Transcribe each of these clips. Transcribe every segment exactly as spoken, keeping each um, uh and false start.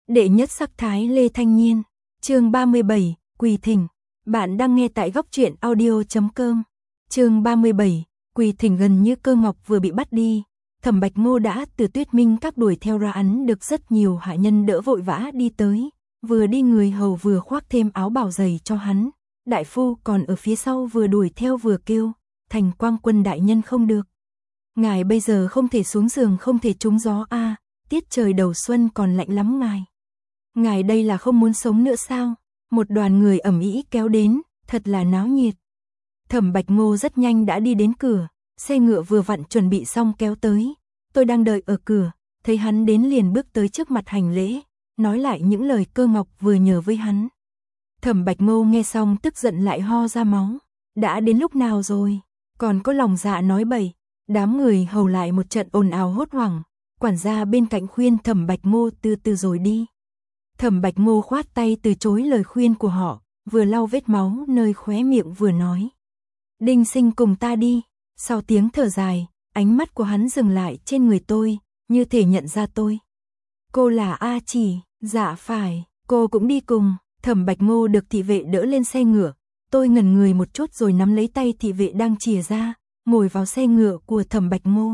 Đệ nhất sắc thái Lê Thanh Nhiên, chương ba mươi bảy, Quỳ Thỉnh. Bạn đang nghe tại góc truyện audio chấm com. Chương ba mươi bảy, Quỳ Thỉnh. Gần như Cơ Ngọc vừa bị bắt đi, Thẩm Bạch Ngô đã từ Tuyết Minh các đuổi theo ra, ắn được rất nhiều hạ nhân đỡ vội vã đi tới, vừa đi người hầu vừa khoác thêm áo bào dày cho hắn. Đại phu còn ở phía sau vừa đuổi theo vừa kêu, Thành Quang Quân đại nhân không được. Ngài bây giờ không thể xuống giường, không thể trúng gió a, à, tiết trời đầu xuân còn lạnh lắm ngài. Ngài đây là không muốn sống nữa sao? Một đoàn người ầm ĩ kéo đến, thật là náo nhiệt. Thẩm Bạch Ngô rất nhanh đã đi đến cửa, xe ngựa vừa vặn chuẩn bị xong kéo tới. Tôi đang đợi ở cửa, thấy hắn đến liền bước tới trước mặt hành lễ, nói lại những lời Cơ Ngọc vừa nhờ với hắn. Thẩm Bạch Ngô nghe xong tức giận lại ho ra máu. Đã đến lúc nào rồi, còn có lòng dạ nói bậy. Đám người hầu lại một trận ồn ào hốt hoảng, quản gia bên cạnh khuyên Thẩm Bạch Ngô từ từ rồi đi. Thẩm Bạch Ngô khoát tay từ chối lời khuyên của họ, vừa lau vết máu nơi khóe miệng vừa nói. Đinh Sinh cùng ta đi. Sau tiếng thở dài, ánh mắt của hắn dừng lại trên người tôi, như thể nhận ra tôi. Cô là A Chỉ? Dạ phải, cô cũng đi cùng. Thẩm Bạch Ngô được thị vệ đỡ lên xe ngựa, tôi ngẩn người một chút rồi nắm lấy tay thị vệ đang chìa ra, ngồi vào xe ngựa của Thẩm Bạch Ngô.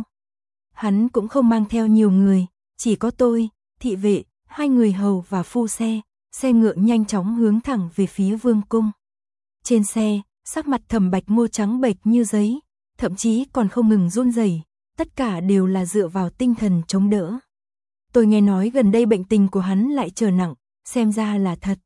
Hắn cũng không mang theo nhiều người, chỉ có tôi, thị vệ, hai người hầu và phu xe. Xe ngựa nhanh chóng hướng thẳng về phía vương cung. Trên xe, sắc mặt Thẩm Bạch Ngô trắng bệch như giấy, thậm chí còn không ngừng run rẩy, tất cả đều là dựa vào tinh thần chống đỡ. Tôi nghe nói gần đây bệnh tình của hắn lại trở nặng, xem ra là thật.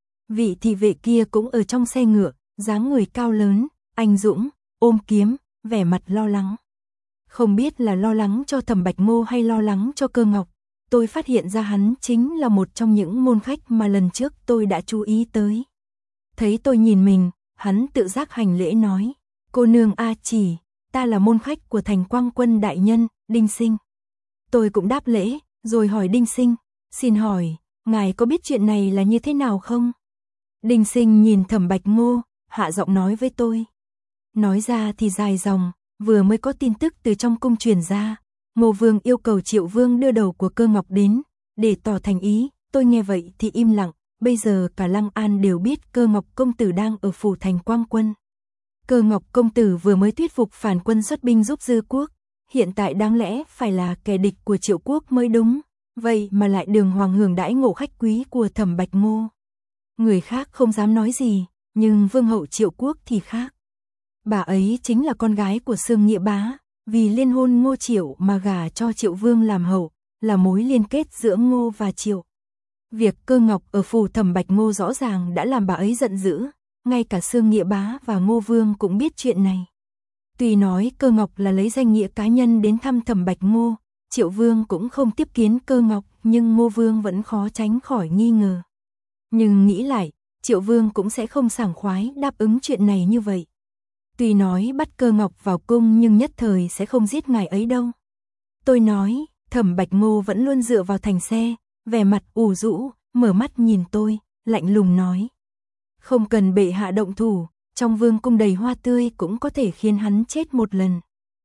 Vị thị vệ kia cũng ở trong xe ngựa, dáng người cao lớn, anh dũng, ôm kiếm, vẻ mặt lo lắng. Không biết là lo lắng cho Thẩm Bạch Ngô hay lo lắng cho Cơ Ngọc, tôi phát hiện ra hắn chính là một trong những môn khách mà lần trước tôi đã chú ý tới. Thấy tôi nhìn mình, hắn tự giác hành lễ nói, cô nương A Chỉ, ta là môn khách của Thành Quang Quân đại nhân, Đinh Sinh. Tôi cũng đáp lễ, rồi hỏi Đinh Sinh, xin hỏi, ngài có biết chuyện này là như thế nào không? Đinh Sinh nhìn Thẩm Bạch Ngô, hạ giọng nói với tôi. Nói ra thì dài dòng, vừa mới có tin tức từ trong cung truyền ra, Ngô Vương yêu cầu Triệu Vương đưa đầu của Cơ Ngọc đến, để tỏ thành ý. Tôi nghe vậy thì im lặng, bây giờ cả Lăng An đều biết Cơ Ngọc công tử đang ở phủ Thành Quang Quân. Cơ Ngọc công tử vừa mới thuyết phục phản quân xuất binh giúp Dư quốc, hiện tại đáng lẽ phải là kẻ địch của Triệu quốc mới đúng, vậy mà lại đường hoàng hưởng đãi ngộ khách quý của Thẩm Bạch Ngô. Người khác không dám nói gì, nhưng vương hậu Triệu quốc thì khác. Bà ấy chính là con gái của Xương Nghĩa Bá, vì liên hôn Ngô Triệu mà gả cho Triệu Vương làm hậu, là mối liên kết giữa Ngô và Triệu. Việc Cơ Ngọc ở phủ Thẩm Bạch Ngô rõ ràng đã làm bà ấy giận dữ, ngay cả Xương Nghĩa Bá và Ngô Vương cũng biết chuyện này. Tuy nói Cơ Ngọc là lấy danh nghĩa cá nhân đến thăm Thẩm Bạch Ngô, Triệu Vương cũng không tiếp kiến Cơ Ngọc, nhưng Ngô Vương vẫn khó tránh khỏi nghi ngờ. Nhưng nghĩ lại, Triệu Vương cũng sẽ không sảng khoái đáp ứng chuyện này như vậy. Tuy nói bắt Cơ Ngọc vào cung nhưng nhất thời sẽ không giết ngài ấy đâu. Tôi nói, Thẩm Bạch Ngô vẫn luôn dựa vào thành xe, vẻ mặt ủ rũ, mở mắt nhìn tôi, lạnh lùng nói. Không cần bệ hạ động thủ, trong vương cung đầy hoa tươi cũng có thể khiến hắn chết một lần.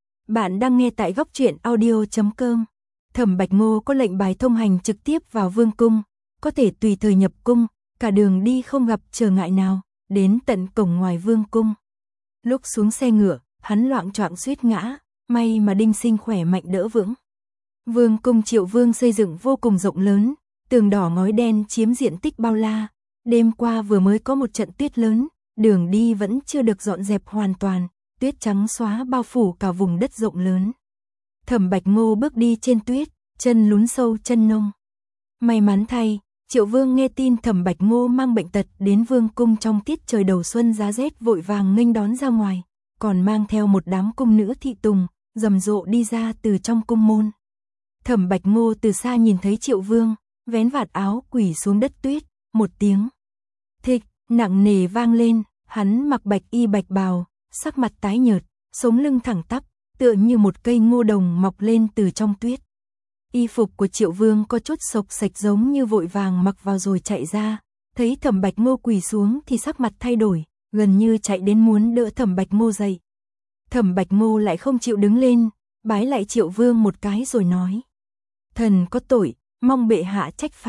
Bạn đang nghe tại góc truyện audio chấm com. Thẩm Bạch Ngô có lệnh bài thông hành trực tiếp vào vương cung, có thể tùy thời nhập cung, cả đường đi không gặp trở ngại nào, đến tận cổng ngoài vương cung. Lúc xuống xe ngựa, hắn loạng choạng suýt ngã, may mà Đinh Sinh khỏe mạnh đỡ vững. Vương cung Triệu Vương xây dựng vô cùng rộng lớn, tường đỏ ngói đen chiếm diện tích bao la. Đêm qua vừa mới có một trận tuyết lớn, đường đi vẫn chưa được dọn dẹp hoàn toàn, tuyết trắng xóa bao phủ cả vùng đất rộng lớn. Thẩm Bạch Ngô bước đi trên tuyết, chân lún sâu chân nông. May mắn thay, Triệu Vương nghe tin Thẩm Bạch Ngô mang bệnh tật đến vương cung trong tiết trời đầu xuân giá rét, vội vàng nghênh đón ra ngoài, còn mang theo một đám cung nữ thị tùng, rầm rộ đi ra từ trong cung môn. Thẩm Bạch Ngô từ xa nhìn thấy Triệu Vương, vén vạt áo quỳ xuống đất tuyết, một tiếng thịch nặng nề vang lên, hắn mặc bạch y bạch bào, sắc mặt tái nhợt, sống lưng thẳng tắp, tựa như một cây ngô đồng mọc lên từ trong tuyết. Y phục của Triệu Vương có chút xộc xệch, giống như vội vàng mặc vào rồi chạy ra, thấy Thẩm Bạch Ngô quỳ xuống thì sắc mặt thay đổi, gần như chạy đến muốn đỡ Thẩm Bạch Ngô dậy. Thẩm Bạch Ngô lại không chịu đứng lên, bái lại Triệu Vương một cái rồi nói: "Thần có tội, mong bệ hạ trách phạt."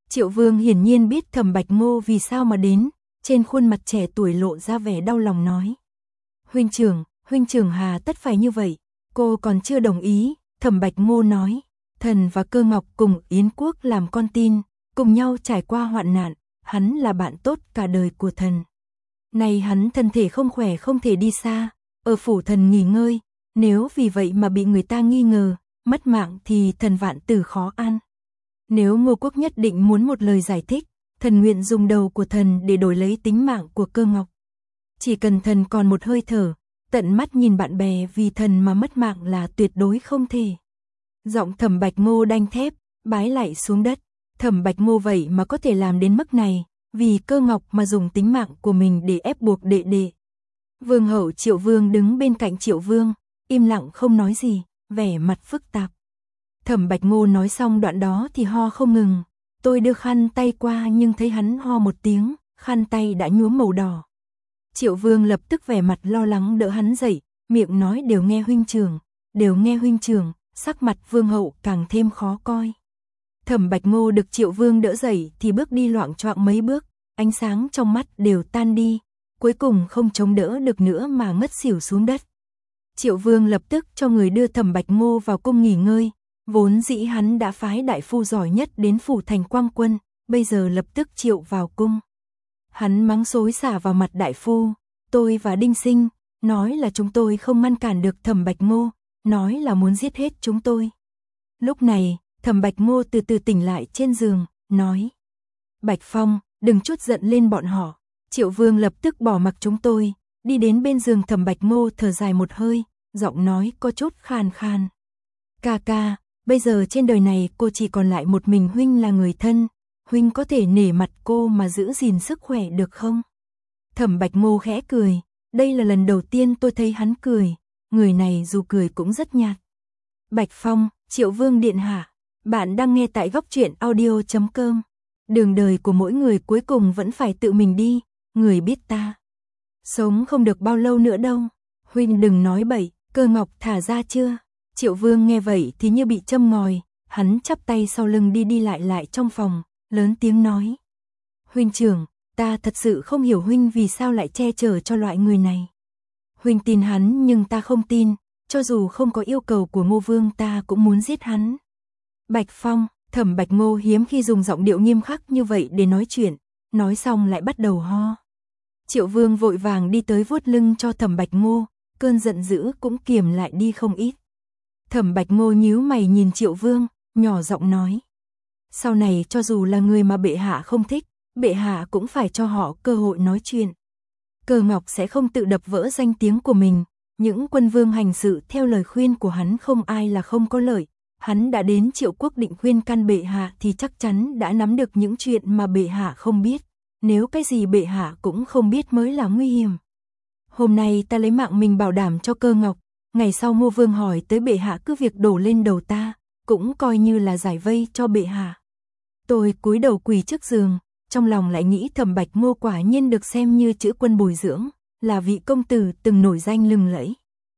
Triệu Vương hiển nhiên biết Thẩm Bạch Ngô vì sao mà đến, trên khuôn mặt trẻ tuổi lộ ra vẻ đau lòng nói. Huynh trưởng, huynh trưởng hà tất phải như vậy, cô còn chưa đồng ý, Thẩm Bạch Ngô nói. Thần và Cơ Ngọc cùng Yến Quốc làm con tin, cùng nhau trải qua hoạn nạn, hắn là bạn tốt cả đời của thần. Nay hắn thân thể không khỏe không thể đi xa, ở phủ thần nghỉ ngơi, nếu vì vậy mà bị người ta nghi ngờ, mất mạng thì thần vạn tử khó an. Nếu Ngô Quốc nhất định muốn một lời giải thích, thần nguyện dùng đầu của thần để đổi lấy tính mạng của Cơ Ngọc. Chỉ cần thần còn một hơi thở, tận mắt nhìn bạn bè vì thần mà mất mạng là tuyệt đối không thể. Giọng Thẩm Bạch Ngô đanh thép, bái lạy xuống đất. Thẩm Bạch Ngô vậy mà có thể làm đến mức này, vì Cơ Ngọc mà dùng tính mạng của mình để ép buộc đệ đệ. Vương hậu Triệu Vương đứng bên cạnh Triệu Vương, im lặng không nói gì, vẻ mặt phức tạp. Thẩm Bạch Ngô nói xong đoạn đó thì ho không ngừng. Tôi đưa khăn tay qua nhưng thấy hắn ho một tiếng, khăn tay đã nhuốm màu đỏ. Triệu Vương lập tức vẻ mặt lo lắng đỡ hắn dậy, miệng nói đều nghe huynh trưởng, đều nghe huynh trưởng, sắc mặt Vương hậu càng thêm khó coi. Thẩm Bạch Ngô được Triệu Vương đỡ dậy thì bước đi loạng choạng mấy bước, ánh sáng trong mắt đều tan đi, cuối cùng không chống đỡ được nữa mà ngất xỉu xuống đất. Triệu Vương lập tức cho người đưa Thẩm Bạch Ngô vào cung nghỉ ngơi, vốn dĩ hắn đã phái đại phu giỏi nhất đến phủ thành Quang Quân, bây giờ lập tức triệu vào cung. Hắn mắng xối xả vào mặt đại phu, tôi và Đinh Sinh, nói là chúng tôi không ngăn cản được Thẩm Bạch Ngô, nói là muốn giết hết chúng tôi. Lúc này, Thẩm Bạch Ngô từ từ tỉnh lại trên giường, nói. Bạch Phong, đừng chút giận lên bọn họ. Triệu Vương lập tức bỏ mặc chúng tôi, đi đến bên giường Thẩm Bạch Ngô thở dài một hơi, giọng nói có chút khan khan. Ca ca, bây giờ trên đời này cô chỉ còn lại một mình huynh là người thân, huynh có thể nể mặt cô mà giữ gìn sức khỏe được không? Thẩm Bạch Ngô khẽ cười, đây là lần đầu tiên tôi thấy hắn cười, người này dù cười cũng rất nhạt. Bạch Phong, Triệu Vương điện hạ, bạn đang nghe tại góc truyện audio chấm com. Đường đời của mỗi người cuối cùng vẫn phải tự mình đi, người biết ta. Sống không được bao lâu nữa đâu, huynh đừng nói bậy, Cơ Ngọc thả ra chưa? Triệu Vương nghe vậy thì như bị châm ngòi, hắn chắp tay sau lưng đi đi lại lại trong phòng, lớn tiếng nói. Huynh trưởng, ta thật sự không hiểu huynh vì sao lại che chở cho loại người này. Huynh tin hắn nhưng ta không tin, cho dù không có yêu cầu của Ngô Vương ta cũng muốn giết hắn. Bạch Phong, Thẩm Bạch Ngô hiếm khi dùng giọng điệu nghiêm khắc như vậy để nói chuyện, nói xong lại bắt đầu ho. Triệu Vương vội vàng đi tới vuốt lưng cho Thẩm Bạch Ngô, cơn giận dữ cũng kiềm lại đi không ít. Thẩm Bạch Ngô nhíu mày nhìn Triệu Vương, nhỏ giọng nói. Sau này cho dù là người mà bệ hạ không thích, bệ hạ cũng phải cho họ cơ hội nói chuyện. Cơ Ngọc sẽ không tự đập vỡ danh tiếng của mình, những quân vương hành sự theo lời khuyên của hắn không ai là không có lợi. Hắn đã đến Triệu Quốc định khuyên can bệ hạ thì chắc chắn đã nắm được những chuyện mà bệ hạ không biết. Nếu cái gì bệ hạ cũng không biết mới là nguy hiểm. Hôm nay ta lấy mạng mình bảo đảm cho Cơ Ngọc, ngày sau Ngô Vương hỏi tới bệ hạ cứ việc đổ lên đầu ta, cũng coi như là giải vây cho bệ hạ. Tôi cúi đầu quỳ trước giường, trong lòng lại nghĩ Thẩm Bạch Ngô quả nhiên được xem như chữ quân bồi dưỡng, là vị công tử từng nổi danh lừng lẫy.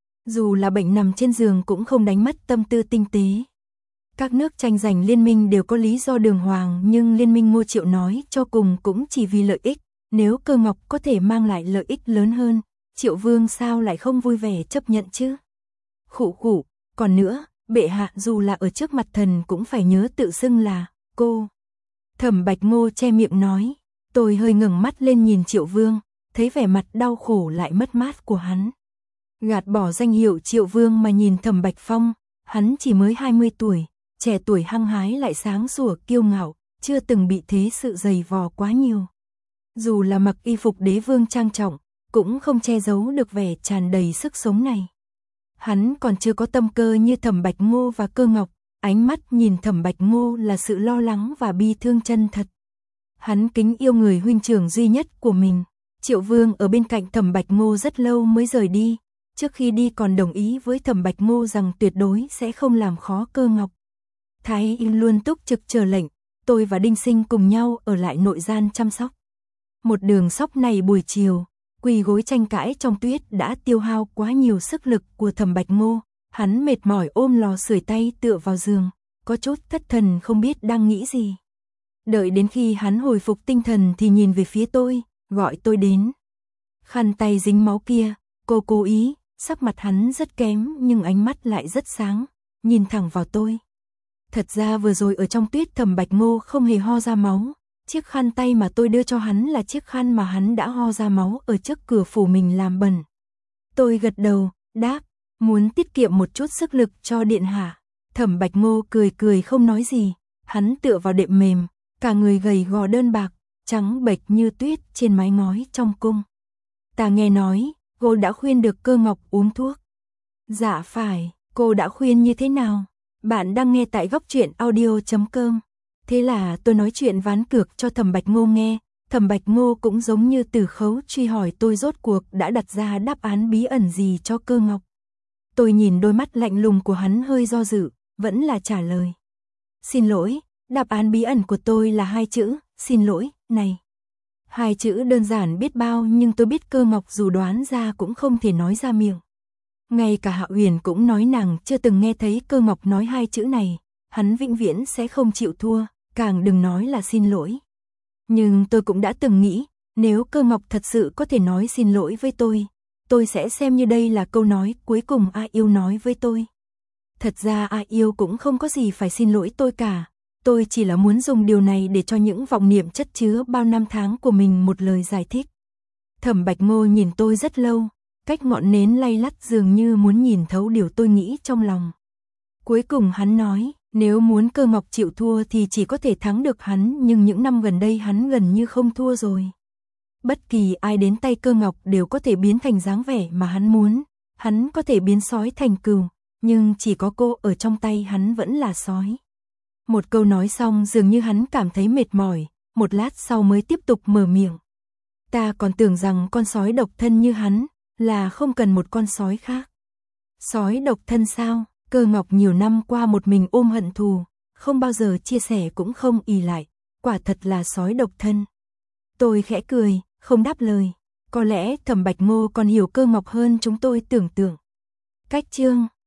Dù là bệnh nằm trên giường cũng không đánh mất tâm tư tinh tế. Các nước tranh giành liên minh đều có lý do đường hoàng, nhưng liên minh Ngô Triệu nói cho cùng cũng chỉ vì lợi ích. Nếu Cơ Ngọc có thể mang lại lợi ích lớn hơn, Triệu Vương sao lại không vui vẻ chấp nhận chứ? Khụ khụ, còn nữa, bệ hạ dù là ở trước mặt thần cũng phải nhớ tự xưng là cô. Thẩm Bạch Ngô che miệng nói, tôi hơi ngẩng mắt lên nhìn Triệu Vương, thấy vẻ mặt đau khổ lại mất mát của hắn. Gạt bỏ danh hiệu Triệu Vương mà nhìn Thẩm Bạch Phong, hắn chỉ mới hai mươi tuổi, trẻ tuổi hăng hái lại sáng sủa kiêu ngạo, chưa từng bị thế sự dày vò quá nhiều. Dù là mặc y phục đế vương trang trọng, cũng không che giấu được vẻ tràn đầy sức sống này. Hắn còn chưa có tâm cơ như Thẩm Bạch Ngô và Cơ Ngọc, ánh mắt nhìn Thẩm Bạch Ngô là sự lo lắng và bi thương chân thật. Hắn kính yêu người huynh trưởng duy nhất của mình. Triệu Vương ở bên cạnh Thẩm Bạch Ngô rất lâu mới rời đi, trước khi đi còn đồng ý với Thẩm Bạch Ngô rằng tuyệt đối sẽ không làm khó Cơ Ngọc. Thái y luôn túc trực chờ lệnh, tôi và Đinh Sinh cùng nhau ở lại nội gian chăm sóc. Một đường sóc này buổi chiều, quỳ gối tranh cãi trong tuyết đã tiêu hao quá nhiều sức lực của Thẩm Bạch Ngô, hắn mệt mỏi ôm lò sưởi tay tựa vào giường, có chút thất thần không biết đang nghĩ gì. Đợi đến khi hắn hồi phục tinh thần thì nhìn về phía tôi, gọi tôi đến. Khăn tay dính máu kia, cô cố ý, sắc mặt hắn rất kém nhưng ánh mắt lại rất sáng, nhìn thẳng vào tôi. Thật ra vừa rồi ở trong tuyết Thẩm Bạch Ngô không hề ho ra máu, chiếc khăn tay mà tôi đưa cho hắn là chiếc khăn mà hắn đã ho ra máu ở trước cửa phủ mình làm bẩn. Tôi gật đầu, đáp, muốn tiết kiệm một chút sức lực cho điện hạ. Thẩm Bạch Ngô cười cười không nói gì, hắn tựa vào đệm mềm, cả người gầy gò đơn bạc, trắng bệch như tuyết trên mái ngói trong cung. Ta nghe nói, cô đã khuyên được Cơ Ngọc uống thuốc. Dạ phải, cô đã khuyên như thế nào? Bạn đang nghe tại góc truyện audio chấm com. Thế là tôi nói chuyện ván cược cho Thẩm Bạch Ngô nghe, Thẩm Bạch Ngô cũng giống như Từ Khấu truy hỏi tôi rốt cuộc đã đặt ra đáp án bí ẩn gì cho Cơ Ngọc. Tôi nhìn đôi mắt lạnh lùng của hắn hơi do dự, vẫn là trả lời. Xin lỗi, đáp án bí ẩn của tôi là hai chữ, xin lỗi, này. Hai chữ đơn giản biết bao nhưng tôi biết Cơ Ngọc dù đoán ra cũng không thể nói ra miệng. Ngay cả Hạ Huyền cũng nói nàng chưa từng nghe thấy Cơ Ngọc nói hai chữ này, hắn vĩnh viễn sẽ không chịu thua, càng đừng nói là xin lỗi. Nhưng tôi cũng đã từng nghĩ, nếu Cơ Ngọc thật sự có thể nói xin lỗi với tôi, tôi sẽ xem như đây là câu nói cuối cùng A Yêu nói với tôi. Thật ra A Yêu cũng không có gì phải xin lỗi tôi cả, tôi chỉ là muốn dùng điều này để cho những vọng niệm chất chứa bao năm tháng của mình một lời giải thích. Thẩm Bạch Ngô nhìn tôi rất lâu, cách ngọn nến lay lắt dường như muốn nhìn thấu điều tôi nghĩ trong lòng. Cuối cùng hắn nói, nếu muốn Cơ Ngọc chịu thua thì chỉ có thể thắng được hắn, nhưng những năm gần đây hắn gần như không thua rồi. Bất kỳ ai đến tay Cơ Ngọc đều có thể biến thành dáng vẻ mà hắn muốn, hắn có thể biến sói thành cừu, nhưng chỉ có cô ở trong tay hắn vẫn là sói. Một câu nói xong dường như hắn cảm thấy mệt mỏi, một lát sau mới tiếp tục mở miệng. Ta còn tưởng rằng con sói độc thân như hắn là không cần một con sói khác. Sói độc thân sao? Cơ Ngọc nhiều năm qua một mình ôm hận thù, không bao giờ chia sẻ cũng không ỷ lại, quả thật là sói độc thân. Tôi khẽ cười, không đáp lời. Có lẽ Thẩm Bạch Ngô còn hiểu Cơ Ngọc hơn chúng tôi tưởng tượng. Cách chương